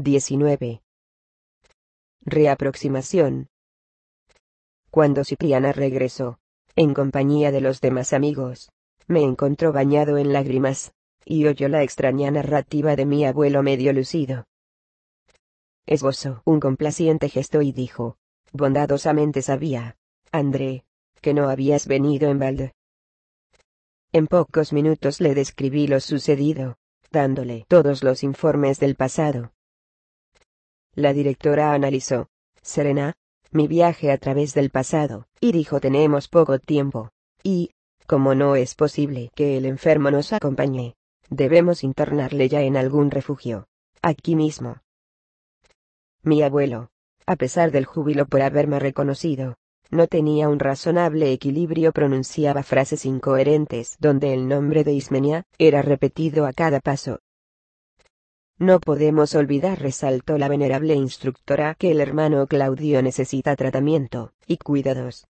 19. Reaproximación. Cuando Cipriana regresó, en compañía de los demás amigos, me encontró bañado en lágrimas, y oyó la extraña narrativa de mi abuelo medio lucido. Esbozó un complaciente gesto y dijo: bondadosamente sabía, André, que no habías venido en balde. En pocos minutos le describí lo sucedido, dándole todos los informes del pasado. La directora analizó, serena, mi viaje a través del pasado, y dijo: tenemos poco tiempo, y, como no es posible que el enfermo nos acompañe, debemos internarle ya en algún refugio, aquí mismo. Mi abuelo, a pesar del júbilo por haberme reconocido, no tenía un razonable equilibrio, pronunciaba frases incoherentes donde el nombre de Ismenia era repetido a cada paso. No podemos olvidar, resaltó la venerable instructora, que el hermano Claudio necesita tratamiento y cuidados.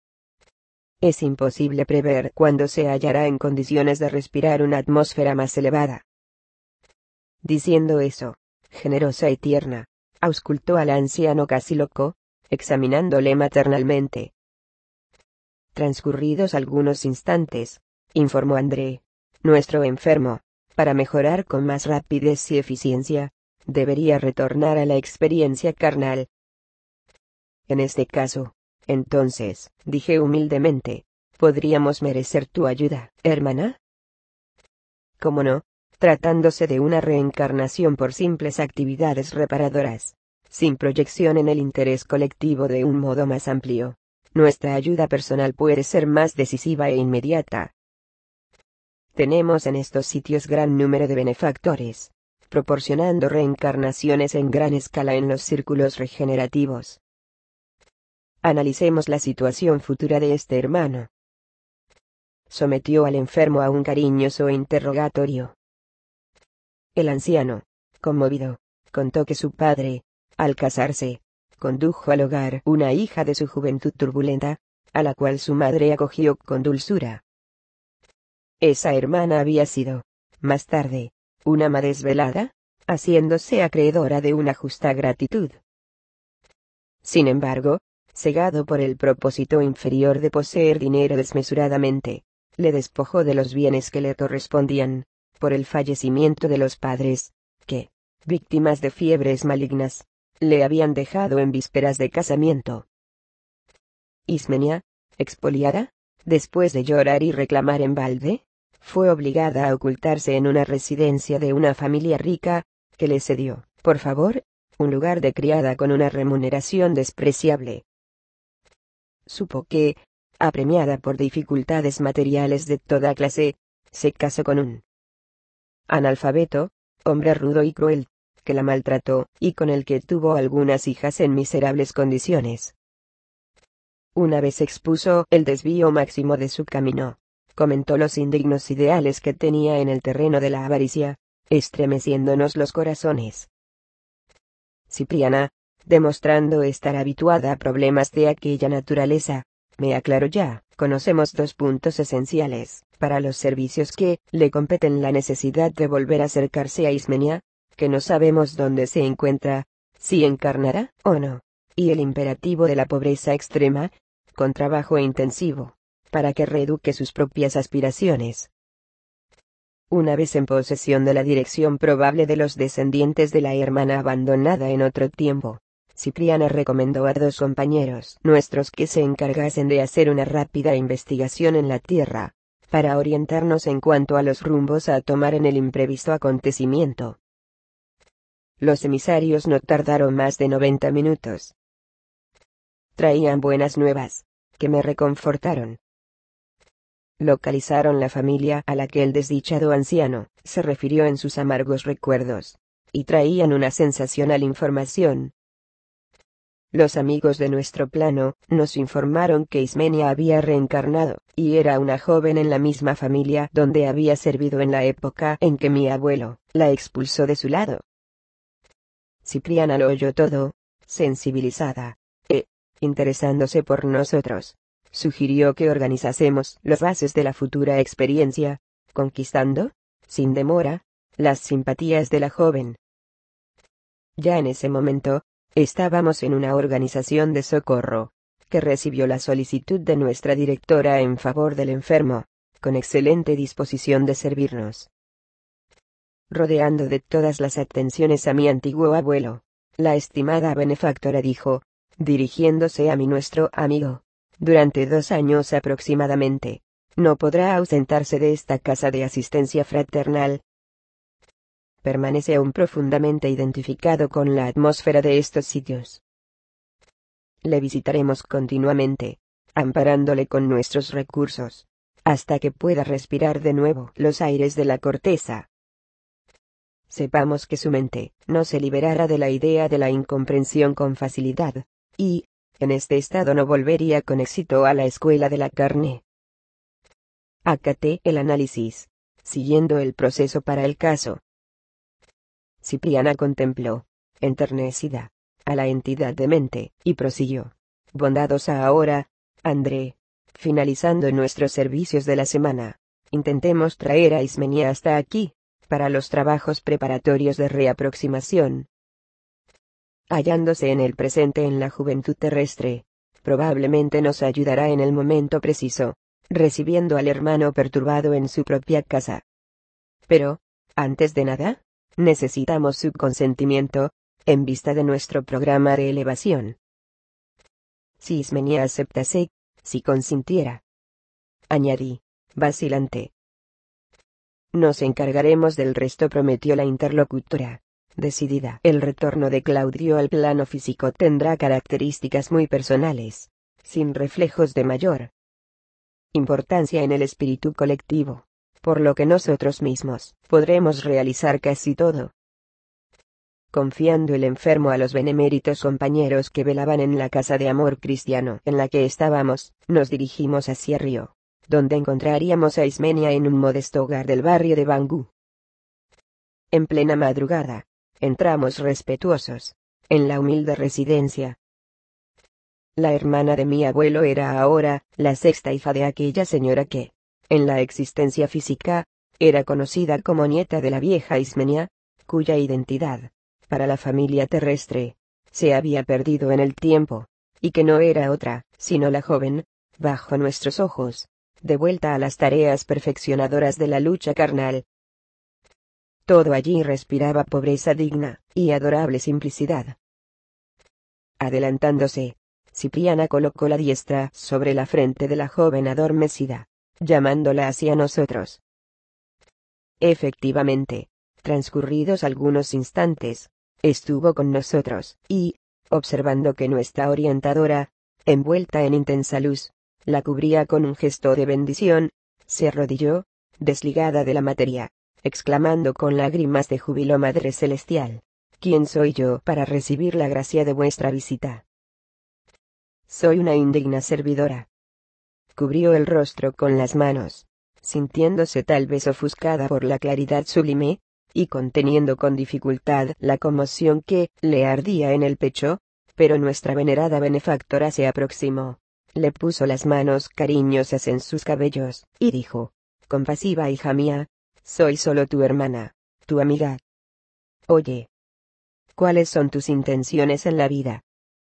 Es imposible prever cuándo se hallará en condiciones de respirar una atmósfera más elevada. Diciendo eso, generosa y tierna, auscultó al anciano casi loco, examinándole maternalmente. Transcurridos algunos instantes, informó André, nuestro enfermo, para mejorar con más rapidez y eficiencia, debería retornar a la experiencia carnal. En este caso, entonces, dije humildemente, ¿podríamos merecer tu ayuda, hermana? ¿Cómo no? Tratándose de una reencarnación por simples actividades reparadoras, sin proyección en el interés colectivo de un modo más amplio, nuestra ayuda personal puede ser más decisiva e inmediata. Tenemos en estos sitios gran número de benefactores, proporcionando reencarnaciones en gran escala en los círculos regenerativos. Analicemos la situación futura de este hermano. Sometió al enfermo a un cariñoso interrogatorio. El anciano, conmovido, contó que su padre, al casarse, condujo al hogar una hija de su juventud turbulenta, a la cual su madre acogió con dulzura. Esa hermana había sido, más tarde, una ama desvelada, haciéndose acreedora de una justa gratitud. Sin embargo, cegado por el propósito inferior de poseer dinero desmesuradamente, le despojó de los bienes que le correspondían, por el fallecimiento de los padres, que, víctimas de fiebres malignas, le habían dejado en vísperas de casamiento. Ismenia, expoliada, después de llorar y reclamar en balde, fue obligada a ocultarse en una residencia de una familia rica, que le cedió, por favor, un lugar de criada con una remuneración despreciable. Supo que, apremiada por dificultades materiales de toda clase, se casó con un analfabeto, hombre rudo y cruel, que la maltrató, y con el que tuvo algunas hijas en miserables condiciones. Una vez expuso el desvío máximo de su camino, comentó los indignos ideales que tenía en el terreno de la avaricia, estremeciéndonos los corazones. Cipriana, demostrando estar habituada a problemas de aquella naturaleza, me aclaró: ya conocemos dos puntos esenciales para los servicios que le competen: la necesidad de volver a acercarse a Ismenia, que no sabemos dónde se encuentra, si encarnará o no, y el imperativo de la pobreza extrema, con trabajo intensivo, para que reeduque sus propias aspiraciones. Una vez en posesión de la dirección probable de los descendientes de la hermana abandonada en otro tiempo, Cipriana recomendó a dos compañeros nuestros que se encargasen de hacer una rápida investigación en la tierra, para orientarnos en cuanto a los rumbos a tomar en el imprevisto acontecimiento. Los emisarios no tardaron más de 90 minutos. Traían buenas nuevas, que me reconfortaron. Localizaron la familia a la que el desdichado anciano se refirió en sus amargos recuerdos, y traían una sensacional información. Los amigos de nuestro plano nos informaron que Ismenia había reencarnado, y era una joven en la misma familia donde había servido en la época en que mi abuelo la expulsó de su lado. Cipriana lo oyó todo, sensibilizada, interesándose por nosotros. Sugirió que organizásemos las bases de la futura experiencia, conquistando, sin demora, las simpatías de la joven. Ya en ese momento, estábamos en una organización de socorro, que recibió la solicitud de nuestra directora en favor del enfermo, con excelente disposición de servirnos. Rodeando de todas las atenciones a mi antiguo abuelo, la estimada benefactora dijo, dirigiéndose a nuestro amigo, durante 2 años aproximadamente, no podrá ausentarse de esta casa de asistencia fraternal. Permanece aún profundamente identificado con la atmósfera de estos sitios. Le visitaremos continuamente, amparándole con nuestros recursos, hasta que pueda respirar de nuevo los aires de la corteza. Sepamos que su mente no se liberará de la idea de la incomprensión con facilidad, y, en este estado no volvería con éxito a la escuela de la carne. Acaté el análisis, siguiendo el proceso para el caso. Cipriana contempló, enternecida, a la entidad demente, y prosiguió. Bondadosa ahora, André, finalizando nuestros servicios de la semana, intentemos traer a Ismenia hasta aquí, para los trabajos preparatorios de reaproximación. Hallándose en el presente en la juventud terrestre, probablemente nos ayudará en el momento preciso, recibiendo al hermano perturbado en su propia casa. Pero, antes de nada, necesitamos su consentimiento, en vista de nuestro programa de elevación. Si Ismenia aceptase, si consintiera. Añadí, vacilante. Nos encargaremos del resto, prometió la interlocutora, decidida. El retorno de Claudio al plano físico tendrá características muy personales, sin reflejos de mayor importancia en el espíritu colectivo, por lo que nosotros mismos podremos realizar casi todo. Confiando el enfermo a los beneméritos compañeros que velaban en la casa de amor cristiano en la que estábamos, nos dirigimos hacia Río, donde encontraríamos a Ismenia en un modesto hogar del barrio de Bangú. En plena madrugada, entramos respetuosos, en la humilde residencia. La hermana de mi abuelo era ahora la sexta hija de aquella señora que, en la existencia física, era conocida como nieta de la vieja Ismenia, cuya identidad, para la familia terrestre, se había perdido en el tiempo, y que no era otra, sino la joven, bajo nuestros ojos, de vuelta a las tareas perfeccionadoras de la lucha carnal. Todo allí respiraba pobreza digna, y adorable simplicidad. Adelantándose, Cipriana colocó la diestra sobre la frente de la joven adormecida, llamándola hacia nosotros. Efectivamente, transcurridos algunos instantes, estuvo con nosotros, y, observando que nuestra orientadora, envuelta en intensa luz, la cubría con un gesto de bendición, se arrodilló, desligada de la materia, exclamando con lágrimas de júbilo: Madre Celestial, ¿quién soy yo para recibir la gracia de vuestra visita? Soy una indigna servidora. Cubrió el rostro con las manos, sintiéndose tal vez ofuscada por la claridad sublime, y conteniendo con dificultad la conmoción que le ardía en el pecho, pero nuestra venerada benefactora se aproximó, le puso las manos cariñosas en sus cabellos, y dijo, compasiva hija mía, soy solo tu hermana, tu amiga. Oye, ¿cuáles son tus intenciones en la vida?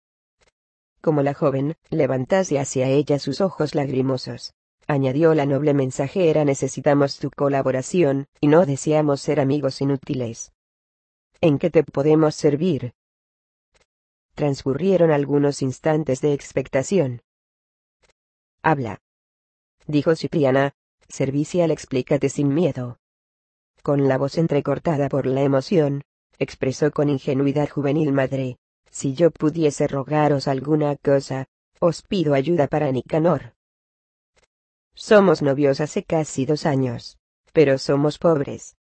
Como la joven levantase hacia ella sus ojos lagrimosos, añadió la noble mensajera: necesitamos tu colaboración, y no deseamos ser amigos inútiles. ¿En qué te podemos servir? Transcurrieron algunos instantes de expectación. Habla, dijo Cipriana, servicial, explícate sin miedo. Con la voz entrecortada por la emoción, expresó con ingenuidad juvenil: Madre, si yo pudiese rogaros alguna cosa, os pido ayuda para Nicanor. Somos novios hace casi 2 años, pero somos pobres.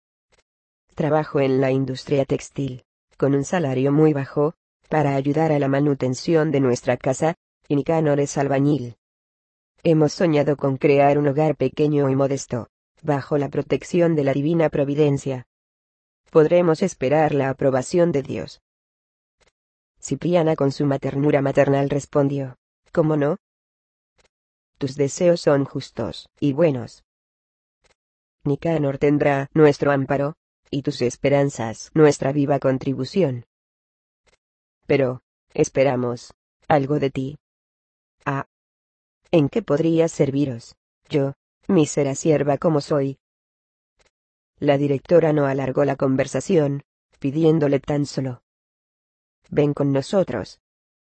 Trabajo en la industria textil, con un salario muy bajo, para ayudar a la manutención de nuestra casa, y Nicanor es albañil. Hemos soñado con crear un hogar pequeño y modesto, bajo la protección de la divina providencia. Podremos esperar la aprobación de Dios. Cipriana con suma ternura maternal respondió, ¿cómo no? Tus deseos son justos y buenos. Nicanor tendrá nuestro amparo, y tus esperanzas nuestra viva contribución. pero, esperamos, algo de ti. Ah. ¿En qué podría serviros, yo, mísera sierva como soy? La directora no alargó la conversación, pidiéndole tan solo: ven con nosotros.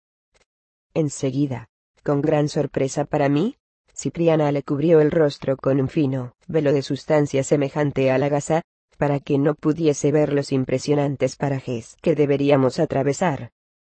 Enseguida, con gran sorpresa para mí, Cipriana le cubrió el rostro con un fino velo de sustancia semejante a la gasa, para que no pudiese ver los impresionantes parajes que deberíamos atravesar.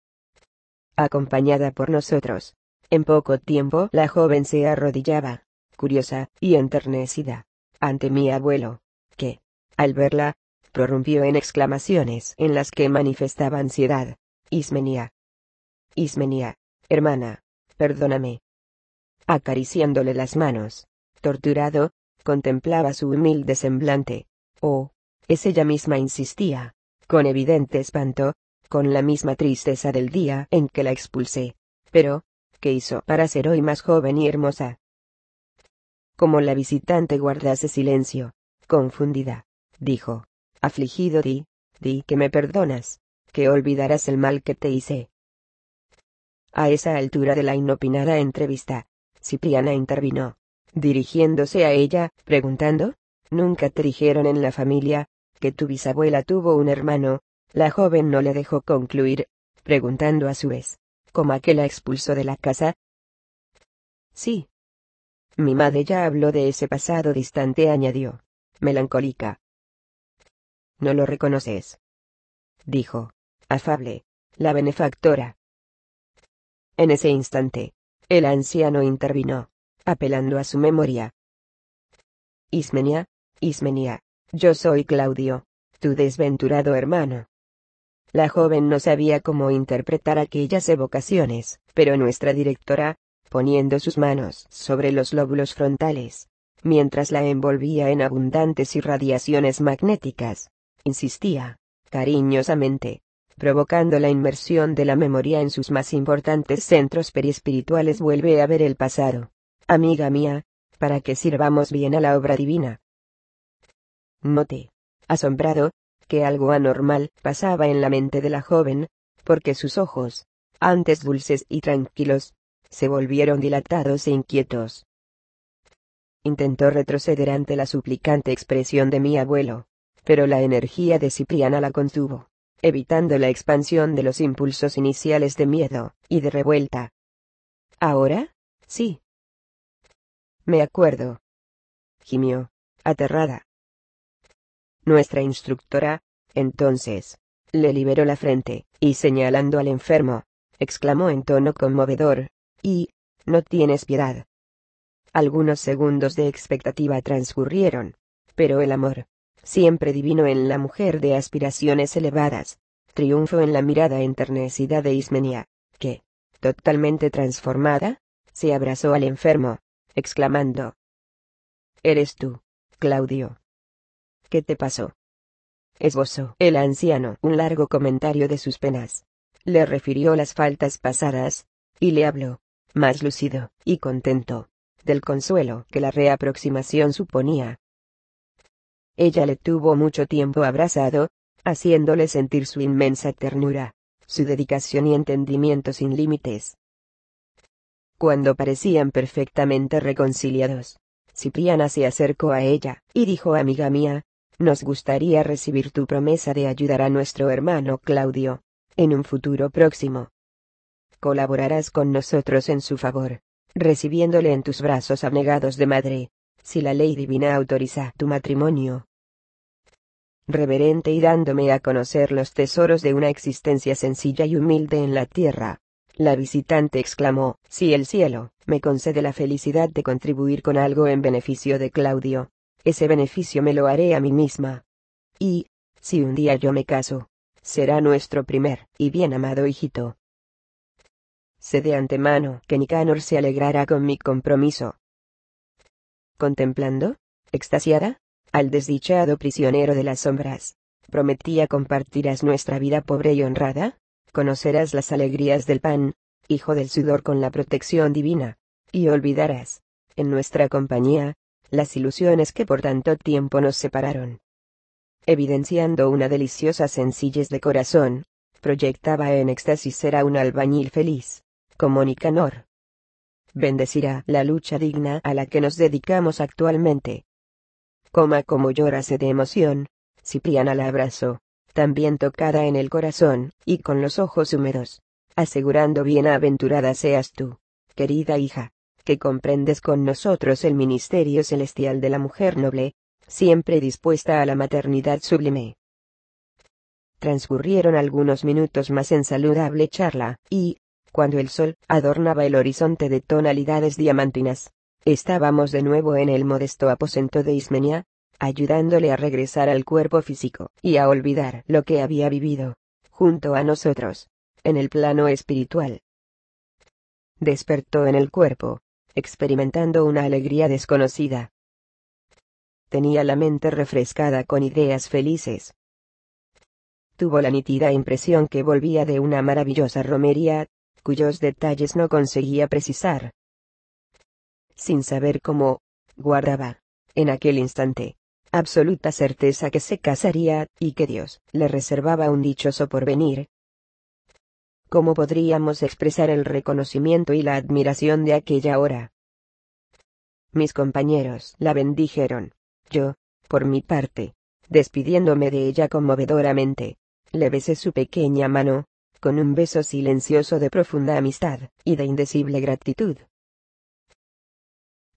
Acompañada por nosotros, en poco tiempo la joven se arrodillaba, curiosa y enternecida, ante mi abuelo, que, al verla, prorrumpió en exclamaciones en las que manifestaba ansiedad. Ismenia. Ismenia, hermana, perdóname. Acariciándole las manos, torturado, contemplaba su humilde semblante. Oh, es ella misma, insistía, con evidente espanto, con la misma tristeza del día en que la expulsé. Pero, ¿qué hizo para ser hoy más joven y hermosa? Como la visitante guardase silencio, confundida, dijo: afligido, di que me perdonas, que olvidarás el mal que te hice. A esa altura de la inopinada entrevista, Cipriana intervino, dirigiéndose a ella, preguntando: ¿nunca te dijeron en la familia que tu bisabuela tuvo un hermano? La joven no le dejó concluir, preguntando a su vez: ¿cómo a que la expulsó de la casa? Sí. Mi madre ya habló de ese pasado distante, añadió, melancólica. ¿No lo reconoces?, dijo, afable, la benefactora. En ese instante, el anciano intervino, apelando a su memoria. Ismenia, Ismenia, yo soy Claudio, tu desventurado hermano. La joven no sabía cómo interpretar aquellas evocaciones, pero nuestra directora, poniendo sus manos sobre los lóbulos frontales, mientras la envolvía en abundantes irradiaciones magnéticas, insistía, cariñosamente, provocando la inmersión de la memoria en sus más importantes centros periespirituales: vuelve a ver el pasado, amiga mía, para que sirvamos bien a la obra divina. Noté, asombrado, que algo anormal pasaba en la mente de la joven, porque sus ojos, antes dulces y tranquilos, se volvieron dilatados e inquietos. Intentó retroceder ante la suplicante expresión de mi abuelo, pero la energía de Cipriana la contuvo, evitando la expansión de los impulsos iniciales de miedo y de revuelta. ¿Ahora? Sí. Me acuerdo. Gimió, aterrada. Nuestra instructora, entonces, le liberó la frente, y señalando al enfermo, exclamó en tono conmovedor: «¿Y no tienes piedad?». Algunos segundos de expectativa transcurrieron, pero el amor, siempre divino en la mujer de aspiraciones elevadas, triunfó en la mirada enternecida de Ismenia, que, totalmente transformada, se abrazó al enfermo, exclamando: «¿Eres tú, Claudio? ¿Qué te pasó?». Esbozó el anciano un largo comentario de sus penas. Le refirió las faltas pasadas, y le habló, más lúcido y contento, del consuelo que la reaproximación suponía. Ella le tuvo mucho tiempo abrazado, haciéndole sentir su inmensa ternura, su dedicación y entendimiento sin límites. Cuando parecían perfectamente reconciliados, Cipriana se acercó a ella, y dijo: «Amiga mía, nos gustaría recibir tu promesa de ayudar a nuestro hermano Claudio, en un futuro próximo. Colaborarás con nosotros en su favor, recibiéndole en tus brazos abnegados de madre, si la ley divina autoriza tu matrimonio». Reverente y dándome a conocer los tesoros de una existencia sencilla y humilde en la tierra, la visitante exclamó: «Si el cielo me concede la felicidad de contribuir con algo en beneficio de Claudio, ese beneficio me lo haré a mí misma. Y, si un día yo me caso, será nuestro primer y bien amado hijito. Sé de antemano que Nicanor se alegrará con mi compromiso». Contemplando, extasiada, al desdichado prisionero de las sombras, prometía: «Compartirás nuestra vida pobre y honrada, conocerás las alegrías del pan, hijo del sudor, con la protección divina, y olvidarás, en nuestra compañía, las ilusiones que por tanto tiempo nos separaron». Evidenciando una deliciosa sencillez de corazón, proyectaba en éxtasis ser a un albañil feliz, como Nicanor. Bendecirá la lucha digna a la que nos dedicamos actualmente. Como llorase de emoción, Cipriana la abrazó, también tocada en el corazón, y con los ojos húmedos, asegurando: bienaventurada seas tú, querida hija, que comprendes con nosotros el ministerio celestial de la mujer noble, siempre dispuesta a la maternidad sublime. Transcurrieron algunos minutos más en saludable charla, y, cuando el sol adornaba el horizonte de tonalidades diamantinas, estábamos de nuevo en el modesto aposento de Ismenia, ayudándole a regresar al cuerpo físico y a olvidar lo que había vivido, junto a nosotros, en el plano espiritual. Despertó en el cuerpo, experimentando una alegría desconocida. Tenía la mente refrescada con ideas felices. Tuvo la nítida impresión que volvía de una maravillosa romería, cuyos detalles no conseguía precisar. Sin saber cómo, guardaba, en aquel instante, absoluta certeza que se casaría, y que Dios le reservaba un dichoso porvenir. ¿Cómo podríamos expresar el reconocimiento y la admiración de aquella hora? Mis compañeros la bendijeron. Yo, por mi parte, despidiéndome de ella conmovedoramente, le besé su pequeña mano, con un beso silencioso de profunda amistad y de indecible gratitud.